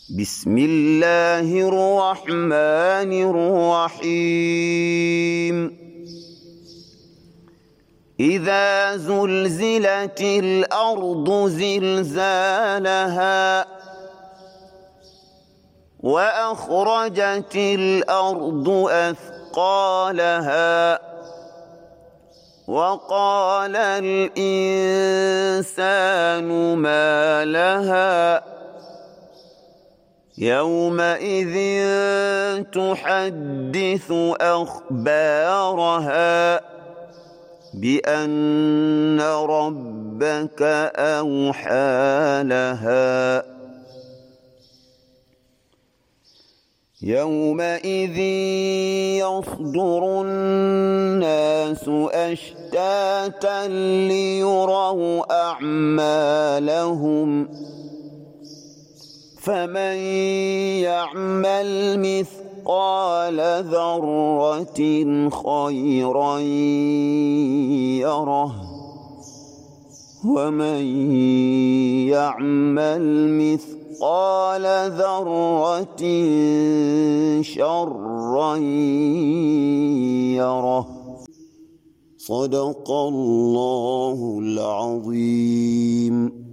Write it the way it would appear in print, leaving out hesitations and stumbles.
بسم الله الرحمن الرحيم إذا زلزلت الأرض زلزالها وأخرجت الأرض أثقالها وقال الإنسان ما لها يومئذ تحدث أخبارها بأن ربك أوحى لها يومئذ يصدر الناس أشتاتا ليروا أعمالهم فمن يعمل مثقال ذرة خيرا يره ومن يعمل مثقال ذرة شرا يره. صدق الله العظيم.